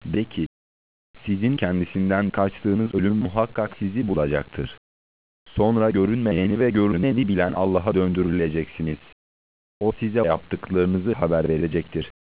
De ki, sizin kendisinden kaçtığınız ölüm muhakkak sizi bulacaktır. Sonra görünmeyeni ve görüneni bilen Allah'a döndürüleceksiniz. O size yaptıklarınızı haber verecektir.